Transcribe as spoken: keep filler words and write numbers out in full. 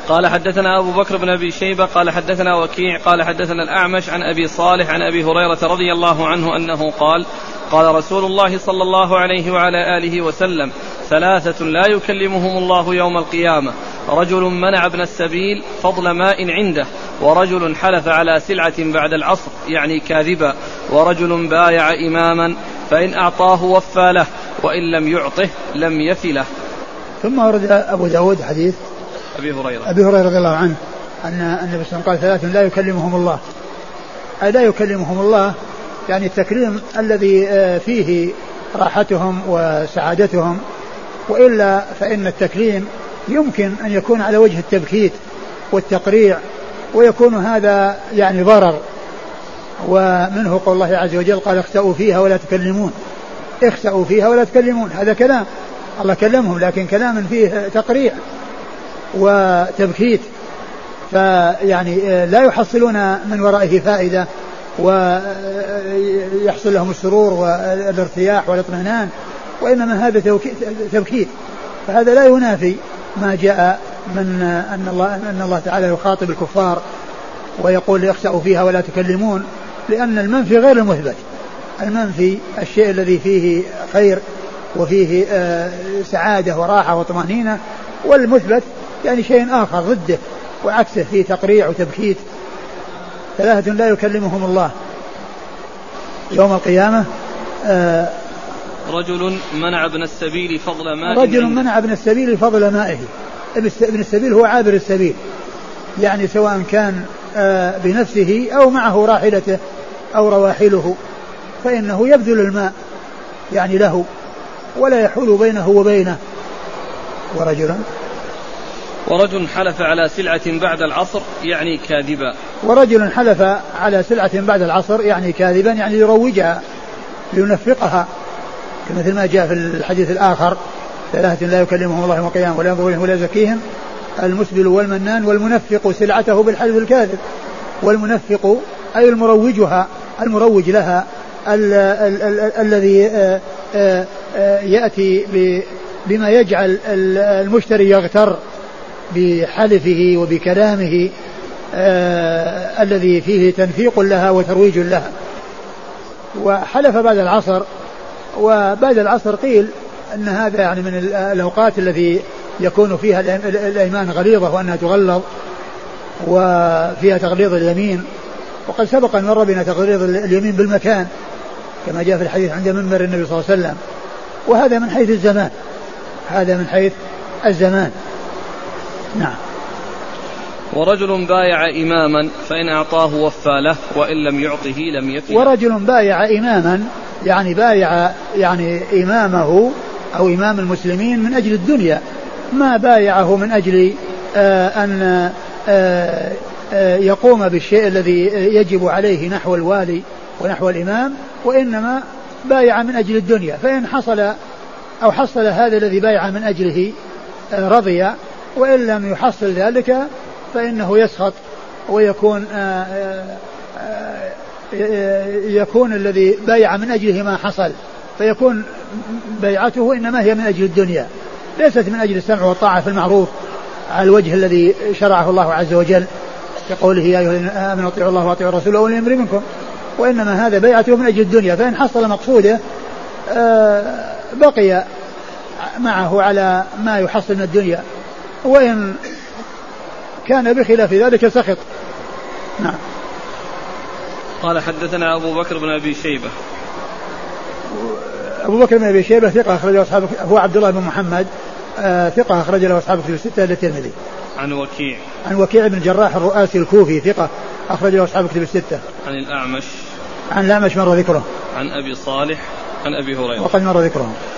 قال حدثنا أبو بكر بن أبي شيبة قال حدثنا وكيع قال حدثنا الأعمش عن أبي صالح عن أبي هريرة رضي الله عنه أنه قال قال رسول الله صلى الله عليه وعلى آله وسلم ثلاثة لا يكلمهم الله يوم القيامة رجل منع ابن السبيل فضل ماء عنده ورجل حلف على سلعة بعد العصر يعني كاذبا ورجل بايع إماما فإن أعطاه وفى له وإن لم يعطه لم يف له. ثم ورد أبو داود حديث أبي هريرة أبي هريرة رضي الله عنه أن النبي صلى الله عليه وسلم قال ثلاث لا يكلمهم الله أي لا يكلمهم الله يعني التكريم الذي فيه راحتهم وسعادتهم، وإلا فإن التكريم يمكن أن يكون على وجه التبكيت والتقريع ويكون هذا يعني ضرر. ومنه قول الله عز وجل قال اخسأوا فيها ولا تكلمون، اخسأوا فيها ولا تكلمون، هذا كلام الله كلمهم لكن كلام فيه تقريع وتبكيت، فيعني لا يحصلون من ورائه فائدة ويحصل لهم السرور والارتياح والاطمئنان، وإنما هذا تبكيت، فهذا لا ينافي ما جاء من أن الله, أن الله تعالى يخاطب الكفار ويقول اخسأوا فيها ولا تكلمون، لأن المنفي غير المثبت. المنفي الشيء الذي فيه خير وفيه سعادة وراحة وطمأنينة، والمثبت يعني شيء آخر ضده وعكسه فيه تقريع وتبكيت. ثلاثة لا يكلمهم الله يوم القيامة آه رجل منع ابن السبيل فضل ماء رجل منع ابن السبيل فضل مائه. ابن السبيل هو عابر السبيل، يعني سواء كان آه بنفسه أو معه راحلته أو رواحله، فإنه يبذل الماء يعني له ولا يحول بينه وبينه. ورجل ورجل حلف على سلعة بعد العصر يعني كاذبا ورجل حلف على سلعة بعد العصر يعني كاذبا يعني يروجها لينفقها، مثل ما جاء في الحديث الآخر ثلاثة لا يكلمهم الله يوم القيامة ولا ينظر إليهم ولا يزكيهم المسبل والمنان والمنفق سلعته بالحلف الكاذب. والمنفق أي المروجها المروج لها الذي يأتي بما يجعل المشتري يغتر بحلفه وبكلامه آه الذي فيه تنفيق لها وترويج لها. وحلف بعد العصر، وبعد العصر قيل أن هذا يعني من الأوقات التي يكون فيها الأيمان غليظة وأنها تغلظ وفيها تغليظ اليمين، وقد سبق أن مر بنا تغليظ اليمين بالمكان كما جاء في الحديث عند منبر النبي صلى الله عليه وسلم. وهذا من حيث الزمان، هذا من حيث الزمان. نعم. ورجل بايع إماما فإن أعطاه وفى له وإن لم يعطه لم يفي. ورجل بايع إماما يعني بايع يعني إمامه أو إمام المسلمين من أجل الدنيا، ما بايعه من أجل آه أن آه آه يقوم بالشيء الذي يجب عليه نحو الوالي ونحو الإمام، وإنما بايع من أجل الدنيا، فإن حصل أو حصل هذا الذي بايع من أجله آه رضي، وإن لم يحصل ذلك فإنه يسخط ويكون آآ آآ يكون الذي بايع من أجله ما حصل، فيكون بيعته إنما هي من أجل الدنيا ليست من أجل السمع والطاعة في المعروف على الوجه الذي شرعه الله عز وجل كقوله يا أيها الذين آمنوا اطيعوا الله واطيعوا الرسول وأولي الأمر منكم، وإنما هذا بيعته من أجل الدنيا، فإن حصل مقصوده بقي معه على ما يحصل من الدنيا، وإن كان بخلاف ذلك سخط. نعم. قال حدثنا أبو بكر بن أبي شيبة. أبو بكر بن أبي شيبة ثقة أخرج له أصحاب، هو عبد الله بن محمد آه ثقة أخرج له أصحاب كتب الستة إلا الترمذي. عن وكيع. عن وكيع بن الجراح الرؤاسي الكوفي ثقة أخرج له أصحاب كتب الستة. عن الأعمش. عن الأعمش مر ذكره. عن أبي صالح عن أبي هريرة وقد مر ذكره.